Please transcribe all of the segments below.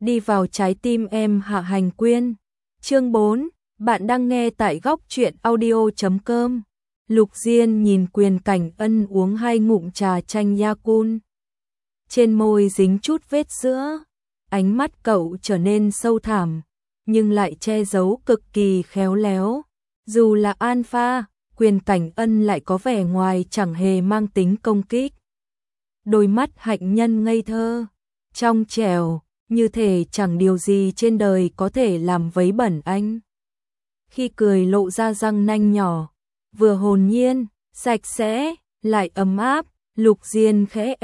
đi vào trái tim em. Hạ Hành Quyên. Chương 4, bạn đang nghe tại góc truyện audio.com. Lục Diên nhìn Quyền Cảnh Ân uống 2 ngụm trà chanh Yakult. Trên môi dính chút vết sữa, ánh mắt cậu trở nên sâu thẳm, nhưng lại che giấu cực kỳ khéo léo. Dù là alpha, Quyền Cảnh Ân lại có vẻ ngoài chẳng hề mang tính công kích. Đôi mắt hạnh nhân ngây thơ, trong trẻo, như thể chẳng điều gì trên đời có thể làm vấy bẩn anh. Khi cười lộ ra răng nanh nhỏ, vừa hồn nhiên, sạch sẽ, lại ấm áp. Lục Diên khẽ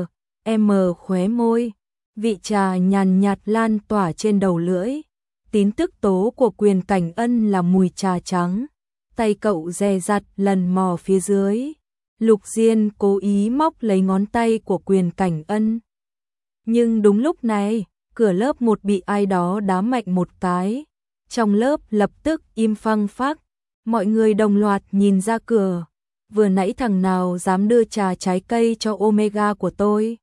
khóe môi, vị trà nhàn nhạt lan tỏa trên đầu lưỡi. Tín tức tố của Quyền Cảnh Ân là mùi trà trắng, tay cậu dè dặt lần mò phía dưới. Lục Diên cố ý móc lấy ngón tay của Quyền Cảnh Ân. Nhưng đúng lúc này, cửa lớp 1 bị ai đó đá mạnh một cái. Trong lớp lập tức im phăng phắc, mọi người đồng loạt nhìn ra cửa. Vừa nãy thằng nào dám đưa trà trái cây cho Omega của tôi?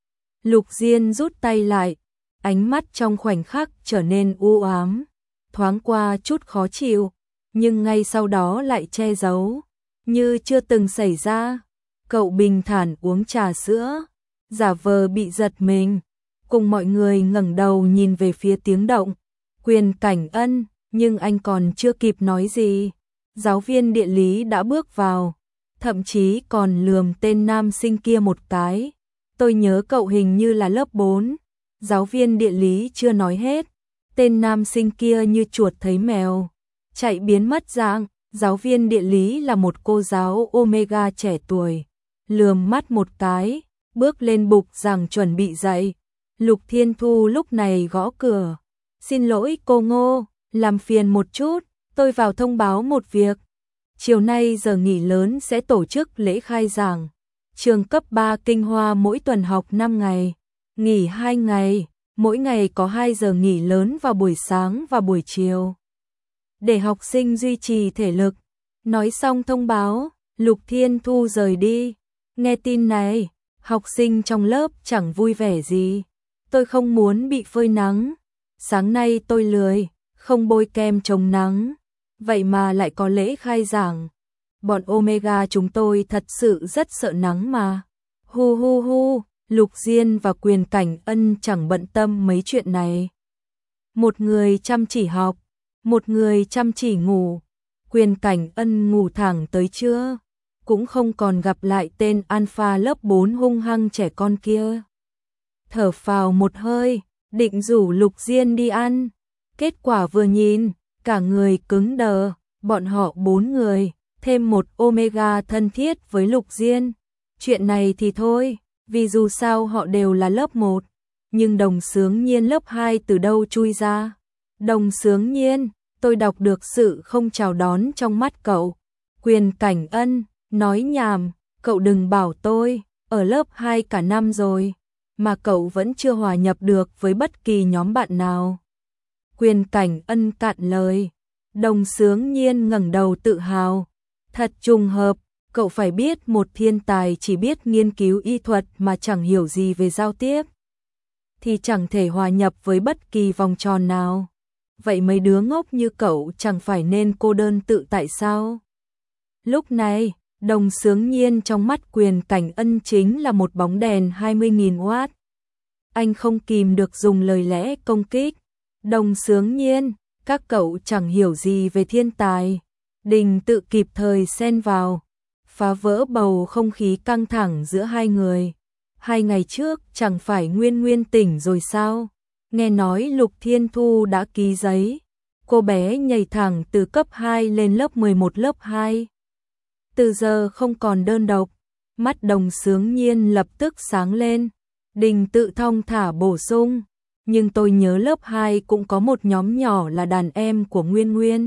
Lục Diên rút tay lại, ánh mắt trong khoảnh khắc trở nên u ám, thoáng qua chút khó chịu, nhưng ngay sau đó lại che giấu, như chưa từng xảy ra. Cậu bình thản uống trà sữa, giả vờ bị giật mình, cùng mọi người ngẩng đầu nhìn về phía tiếng động. Quyền Cảnh Ân, nhưng anh còn chưa kịp nói gì, giáo viên địa lý đã bước vào, thậm chí còn lườm tên nam sinh kia một cái. Tôi nhớ cậu hình như là lớp 4. Giáo viên địa lý chưa nói hết, tên nam sinh kia như chuột thấy mèo, chạy biến mất dạng. Giáo viên địa lý là một cô giáo Omega trẻ tuổi, lườm mắt một cái, bước lên bục giảng chuẩn bị dạy. Lục Thiên Thu lúc này gõ cửa. Xin lỗi cô Ngô, làm phiền một chút, tôi vào thông báo một việc. Chiều nay giờ nghỉ lớn sẽ tổ chức lễ khai giảng. Trường cấp 3 Kinh Hoa mỗi tuần học 5 ngày, nghỉ 2 ngày, mỗi ngày có 2 giờ nghỉ lớn vào buổi sáng và buổi chiều, để học sinh duy trì thể lực. Nói xong thông báo, Lục Thiên Thu rời đi. Nghe tin này, học sinh trong lớp chẳng vui vẻ gì. Tôi không muốn bị phơi nắng. Sáng nay tôi lười, không bôi kem chống nắng. Vậy mà lại có lễ khai giảng. Bọn Omega chúng tôi thật sự rất sợ nắng mà. Hu hu hu, Lục Diên và Quyền Cảnh Ân chẳng bận tâm mấy chuyện này. Một người chăm chỉ học, một người chăm chỉ ngủ. Quyền Cảnh Ân ngủ thẳng tới trưa, cũng không còn gặp lại tên alpha lớp 4 hung hăng trẻ con kia. Thở phào một hơi, định rủ Lục Diên đi ăn. Kết quả vừa nhìn, cả người cứng đờ. Bọn họ 4 người, thêm một Omega thân thiết với Lục Diên. Chuyện này thì thôi, vì dù sao họ đều là lớp 1. Nhưng Đồng Xướng Nhiên lớp 2 từ đâu chui ra? Đồng Xướng Nhiên, tôi đọc được sự không chào đón trong mắt cậu. Quyền Cảnh Ân, nói nhảm, cậu đừng bảo tôi, ở lớp 2 cả năm rồi, mà cậu vẫn chưa hòa nhập được với bất kỳ nhóm bạn nào. Quyền Cảnh Ân cạn lời. Đồng Xướng Nhiên ngẩng đầu tự hào. Thật trùng hợp, cậu phải biết một thiên tài chỉ biết nghiên cứu y thuật mà chẳng hiểu gì về giao tiếp, thì chẳng thể hòa nhập với bất kỳ vòng tròn nào. Vậy mấy đứa ngốc như cậu chẳng phải nên cô đơn tự tại sao? Lúc này, Đồng Xướng Nhiên trong mắt Quyền Cảnh Ân chính là một bóng đèn 20.000W. Anh không kìm được dùng lời lẽ công kích. Đồng Xướng Nhiên, các cậu chẳng hiểu gì về thiên tài. Đình Tự kịp thời xen vào, phá vỡ bầu không khí căng thẳng giữa hai người. 2 ngày trước chẳng phải Nguyên Nguyên tỉnh rồi sao? Nghe nói Lục Thiên Thu đã ký giấy. Cô bé nhảy thẳng từ cấp 2 lên lớp 11 lớp 2. Từ giờ không còn đơn độc. Mắt Đồng Xướng Nhiên lập tức sáng lên. Đình Tự thong thả bổ sung. Nhưng tôi nhớ lớp 2 cũng có một nhóm nhỏ là đàn em của Nguyên Nguyên.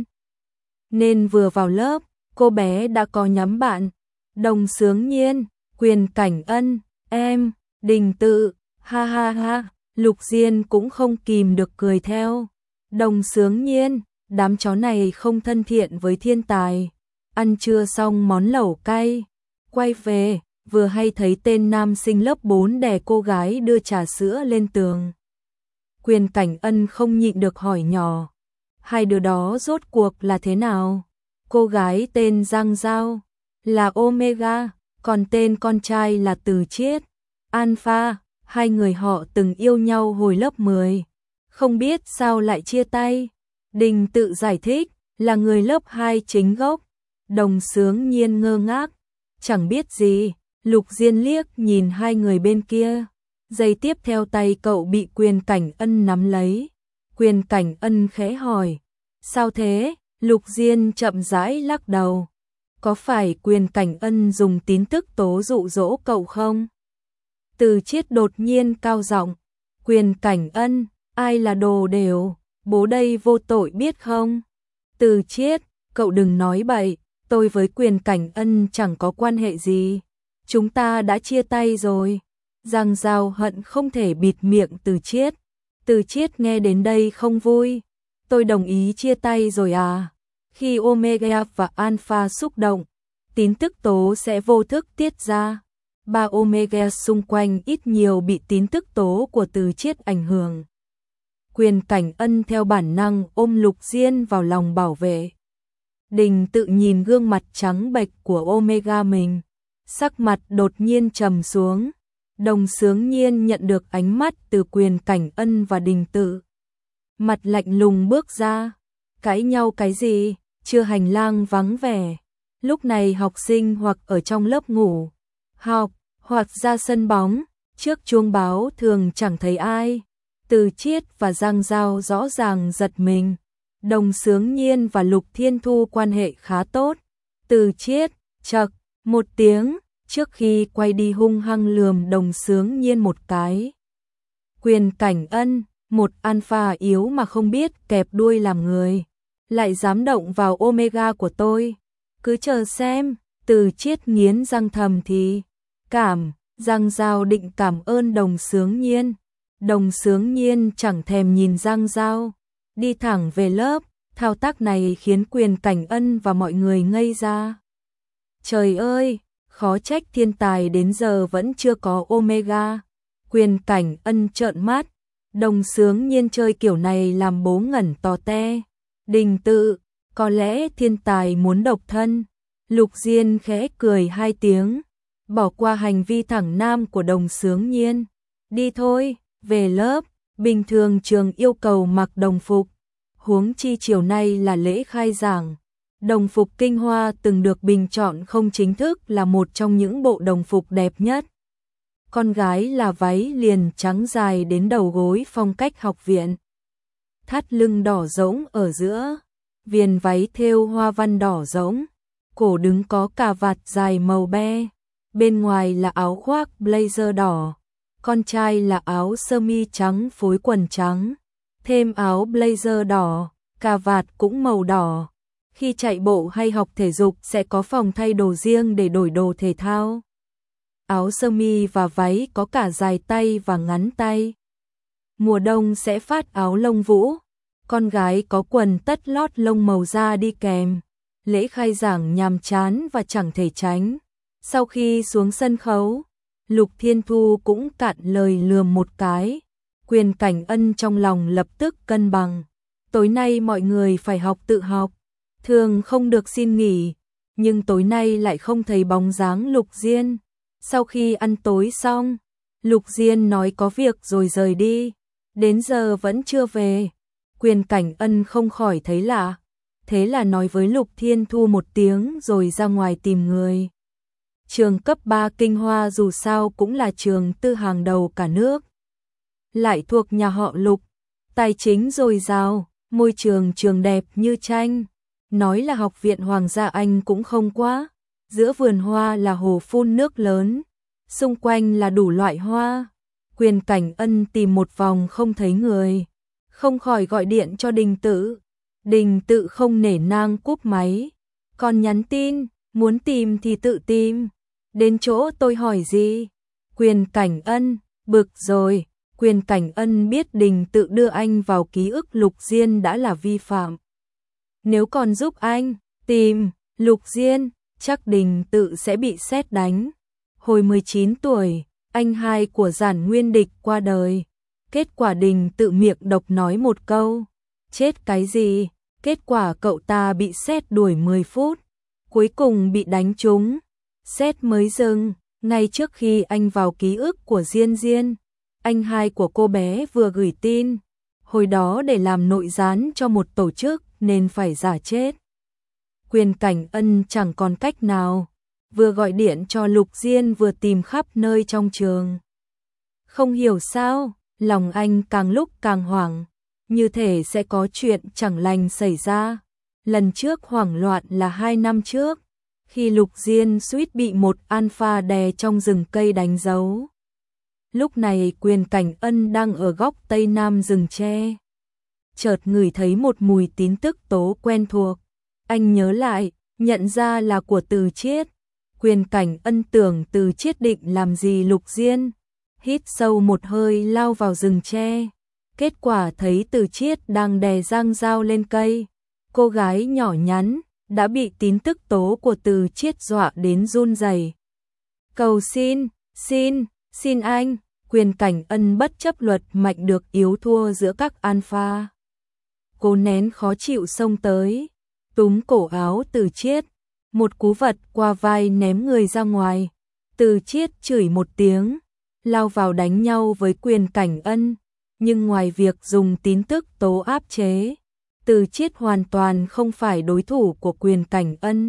Nên vừa vào lớp, cô bé đã có nhóm bạn. Đồng Xướng Nhiên, Quyền Cảnh Ân, em, Đình Tự, ha ha ha. Lục Diên cũng không kìm được cười theo. Đồng Xướng Nhiên, đám chó này không thân thiện với thiên tài. Ăn trưa xong món lẩu cay, quay về, vừa hay thấy tên nam sinh lớp 4 đè cô gái đưa trà sữa lên tường. Quyền Cảnh Ân không nhịn được hỏi nhỏ. Hai đứa đó rốt cuộc là thế nào? Cô gái tên Giang Giao là Omega, còn tên con trai là Từ Chiết, Alpha. Hai người họ từng yêu nhau hồi lớp 10. Không biết sao lại chia tay. Đình tự giải thích, là người lớp 2 chính gốc. Đồng Xướng Nhiên ngơ ngác, chẳng biết gì. Lục Diên liếc nhìn hai người bên kia. Giây tiếp theo tay cậu bị Quyền Cảnh Ân nắm lấy. Quyền Cảnh Ân khẽ hỏi, sao thế? Lục Diên chậm rãi lắc đầu. Có phải Quyền Cảnh Ân dùng tín tức tố dụ dỗ cậu không? Từ Chiết đột nhiên cao giọng, Quyền Cảnh Ân, ai là đồ đều, bố đây vô tội biết không? Từ Chiết, cậu đừng nói bậy, tôi với Quyền Cảnh Ân chẳng có quan hệ gì. Chúng ta đã chia tay rồi. Giang Giao hận không thể bịt miệng Từ Chiết. Từ Chiết nghe đến đây không vui. Tôi đồng ý chia tay rồi à? Khi Omega và Alpha xúc động, tín tức tố sẽ vô thức tiết ra. Ba Omega xung quanh ít nhiều bị tín tức tố của Từ Chiết ảnh hưởng. Quyền Cảnh Ân theo bản năng ôm Lục Diên vào lòng bảo vệ. Đình tự nhìn gương mặt trắng bệch của Omega mình, sắc mặt đột nhiên trầm xuống. Đồng Xướng Nhiên nhận được ánh mắt từ Quyền Cảnh Ân và Đình tự. Mặt lạnh lùng bước ra. Cãi nhau cái gì? Chưa hành lang vắng vẻ. Lúc này học sinh hoặc ở trong lớp ngủ, học, hoặc ra sân bóng, trước chuông báo thường chẳng thấy ai. Từ Chiết và Giang Giao rõ ràng giật mình. Đồng Xướng Nhiên và Lục Thiên Thu quan hệ khá tốt. Từ Chiết, chậc, một tiếng, trước khi quay đi hung hăng lườm Đồng Xướng Nhiên một cái. Quyền Cảnh Ân, một alpha yếu mà không biết kẹp đuôi làm người, lại dám động vào Omega của tôi. Cứ chờ xem. Từ Chiết nghiến răng thầm thì. Giang Giao định cảm ơn Đồng Xướng Nhiên. Đồng Xướng Nhiên chẳng thèm nhìn Giang Giao, đi thẳng về lớp. Thao tác này khiến Quyền Cảnh Ân và mọi người ngây ra. Trời ơi, khó trách thiên tài đến giờ vẫn chưa có Omega. Quyền Cảnh Ân trợn mắt. Đồng Xướng Nhiên chơi kiểu này làm bố ngẩn to te. Đình tự, có lẽ thiên tài muốn độc thân. Lục Diên khẽ cười hai tiếng, bỏ qua hành vi thẳng nam của Đồng Xướng Nhiên. Đi thôi, về lớp. Bình thường trường yêu cầu mặc đồng phục, huống chi chiều nay là lễ khai giảng. Đồng phục Kinh Hoa từng được bình chọn không chính thức là một trong những bộ đồng phục đẹp nhất. Con gái là váy liền trắng dài đến đầu gối phong cách học viện. Thắt lưng đỏ rỗng ở giữa, viền váy thêu hoa văn đỏ rỗng, cổ đứng có cà vạt dài màu be, bên ngoài là áo khoác blazer đỏ. Con trai là áo sơ mi trắng phối quần trắng, thêm áo blazer đỏ, cà vạt cũng màu đỏ. Khi chạy bộ hay học thể dục sẽ có phòng thay đồ riêng để đổi đồ thể thao. Áo sơ mi và váy có cả dài tay và ngắn tay. Mùa đông sẽ phát áo lông vũ. Con gái có quần tất lót lông màu da đi kèm. Lễ khai giảng nhàm chán và chẳng thể tránh. Sau khi xuống sân khấu, Lục Thiên Thu cũng cạn lời lườm một cái. Quyền Cảnh Ân trong lòng lập tức cân bằng. Tối nay mọi người phải học tự học, thường không được xin nghỉ, nhưng tối nay lại không thấy bóng dáng Lục Diên. Sau khi ăn tối xong, Lục Diên nói có việc rồi rời đi, đến giờ vẫn chưa về. Quyền Cảnh Ân không khỏi thấy lạ, thế là nói với Lục Thiên Thu một tiếng rồi ra ngoài tìm người. Trường cấp 3 Kinh Hoa dù sao cũng là trường tư hàng đầu cả nước, lại thuộc nhà họ Lục, tài chính dồi dào, môi trường trường đẹp như tranh. Nói là học viện Hoàng gia Anh cũng không quá. Giữa vườn hoa là hồ phun nước lớn, xung quanh là đủ loại hoa. Quyền Cảnh Ân tìm một vòng không thấy người, không khỏi gọi điện cho Đình tự. Đình tự không nể nang cúp máy, còn nhắn tin, muốn tìm thì tự tìm, đến chỗ tôi hỏi gì. Quyền Cảnh Ân, bực rồi. Quyền Cảnh Ân biết Đình tự đưa anh vào ký ức Lục Diên đã là vi phạm. Nếu còn giúp anh tìm Lục Diên, chắc Đình tự sẽ bị sét đánh. Hồi 19 tuổi, anh hai của Giản Nguyên Địch qua đời. Kết quả Đình Tự miệng độc nói một câu, chết cái gì? Kết quả cậu ta bị sét đuổi 10 phút, cuối cùng bị đánh trúng, sét mới dừng. Ngay trước khi anh vào ký ức của Diên Diên, anh hai của cô bé vừa gửi tin, hồi đó để làm nội gián cho một tổ chức nên phải giả chết. Quyền Cảnh Ân chẳng còn cách nào, vừa gọi điện cho Lục Diên vừa tìm khắp nơi trong trường. Không hiểu sao, lòng anh càng lúc càng hoảng, như thể sẽ có chuyện chẳng lành xảy ra. Lần trước hoảng loạn là 2 năm trước, khi Lục Diên suýt bị một alpha đè trong rừng cây đánh dấu. Lúc này Quyền Cảnh Ân đang ở góc tây nam rừng tre. Chợt ngửi thấy một mùi tín tức tố quen thuộc. Anh nhớ lại, nhận ra là của Từ Chiết. Quyền Cảnh Ân tưởng Từ Chiết định làm gì Lục Diên. Hít sâu một hơi lao vào rừng tre. Kết quả thấy Từ Chiết đang đè Giang Giao lên cây. Cô gái nhỏ nhắn đã bị tín tức tố của Từ Chiết dọa đến run rẩy. Cầu xin anh. Quyền Cảnh Ân bất chấp luật mạnh được yếu thua giữa các alpha. Cô nén khó chịu xông tới, túm cổ áo Từ Chiết, một cú vật qua vai ném người ra ngoài. Từ Chiết chửi một tiếng, lao vào đánh nhau với Quyền Cảnh Ân, nhưng ngoài việc dùng tín tức tố áp chế, Từ Chiết hoàn toàn không phải đối thủ của Quyền Cảnh Ân.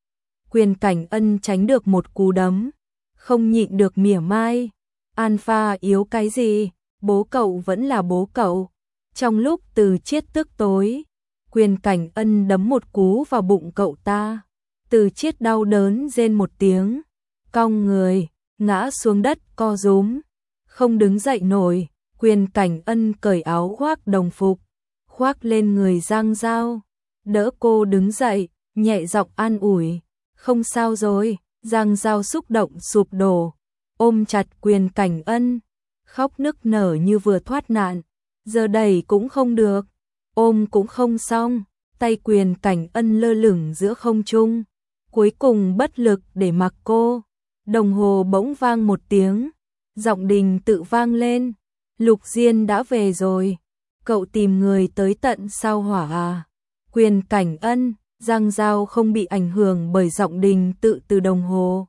Quyền Cảnh Ân tránh được một cú đấm, không nhịn được mỉa mai. Alpha yếu cái gì, bố cậu vẫn là bố cậu. Trong lúc Từ Chiết tức tối, Quyền Cảnh Ân đấm một cú vào bụng cậu ta. Từ Chiết đau đớn rên một tiếng, cong người, ngã xuống đất co rúm, không đứng dậy nổi. Quyền Cảnh Ân cởi áo khoác đồng phục, khoác lên người Giang Giao, đỡ cô đứng dậy, nhẹ giọng an ủi, không sao rồi. Giang Giao xúc động sụp đổ, ôm chặt Quyền Cảnh Ân, khóc nức nở như vừa thoát nạn. Giờ đẩy cũng không được, ôm cũng không xong, tay Quyền Cảnh Ân lơ lửng giữa không trung, cuối cùng bất lực để mặc cô. Đồng hồ bỗng vang một tiếng, giọng Đình Tự vang lên, Lục Diên đã về rồi, cậu tìm người tới tận sao Hỏa à? Quyền Cảnh Ân, Giang Giao không bị ảnh hưởng bởi giọng Đình Tự từ đồng hồ.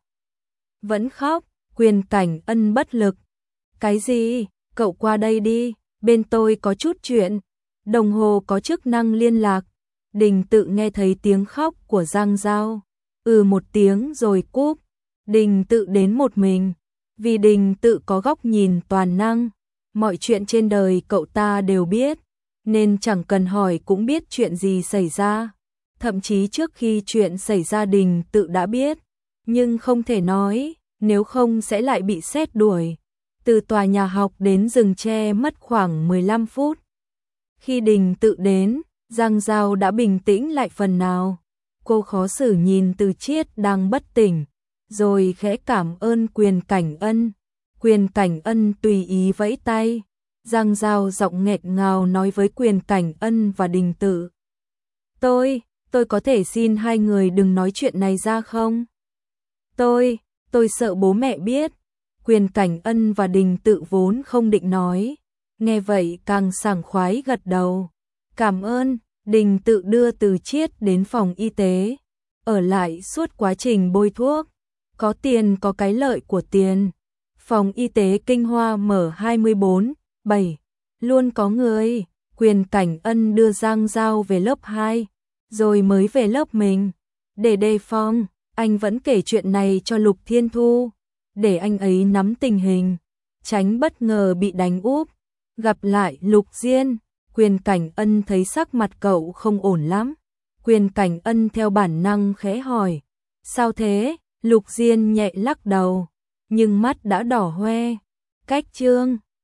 Vẫn khóc. Quyền Cảnh Ân bất lực. Cái gì? Cậu qua đây đi, bên tôi có chút chuyện. Đồng hồ có chức năng liên lạc. Đình Tự nghe thấy tiếng khóc của Giang Giao, một tiếng rồi cúp. Đình Tự đến một mình, vì Đình Tự có góc nhìn toàn năng, mọi chuyện trên đời cậu ta đều biết, nên chẳng cần hỏi cũng biết chuyện gì xảy ra. Thậm chí trước khi chuyện xảy ra Đình Tự đã biết, nhưng không thể nói, nếu không sẽ lại bị sét đuổi. Từ tòa nhà học đến rừng tre mất khoảng 15 phút. Khi Đình Tự đến, Giang Giao đã bình tĩnh lại phần nào. Cô khó xử nhìn Từ Chiết đang bất tỉnh, rồi khẽ cảm ơn Quyền Cảnh Ân. Quyền Cảnh Ân tùy ý vẫy tay. Giang Giao giọng nghẹt ngào nói với Quyền Cảnh Ân và Đình Tự. Tôi có thể xin hai người đừng nói chuyện này ra không? Tôi sợ bố mẹ biết. Quyền Cảnh Ân và Đình Tự vốn không định nói, nghe vậy càng sảng khoái gật đầu. Cảm ơn. Đình Tự đưa Từ Chiết đến phòng y tế, ở lại suốt quá trình bôi thuốc. Có tiền có cái lợi của tiền. Phòng y tế Kinh Hoa mở 24/7, luôn có người. Quyền Cảnh Ân đưa Giang Giao về lớp 2, rồi mới về lớp mình. Để đề phòng, anh vẫn kể chuyện này cho Lục Thiên Thu, để anh ấy nắm tình hình, tránh bất ngờ bị đánh úp. Gặp lại Lục Diên, Quyền Cảnh Ân thấy sắc mặt cậu không ổn lắm. Quyền Cảnh Ân theo bản năng khẽ hỏi, sao thế? Lục Diên nhẹ lắc đầu, nhưng mắt đã đỏ hoe. Cách chương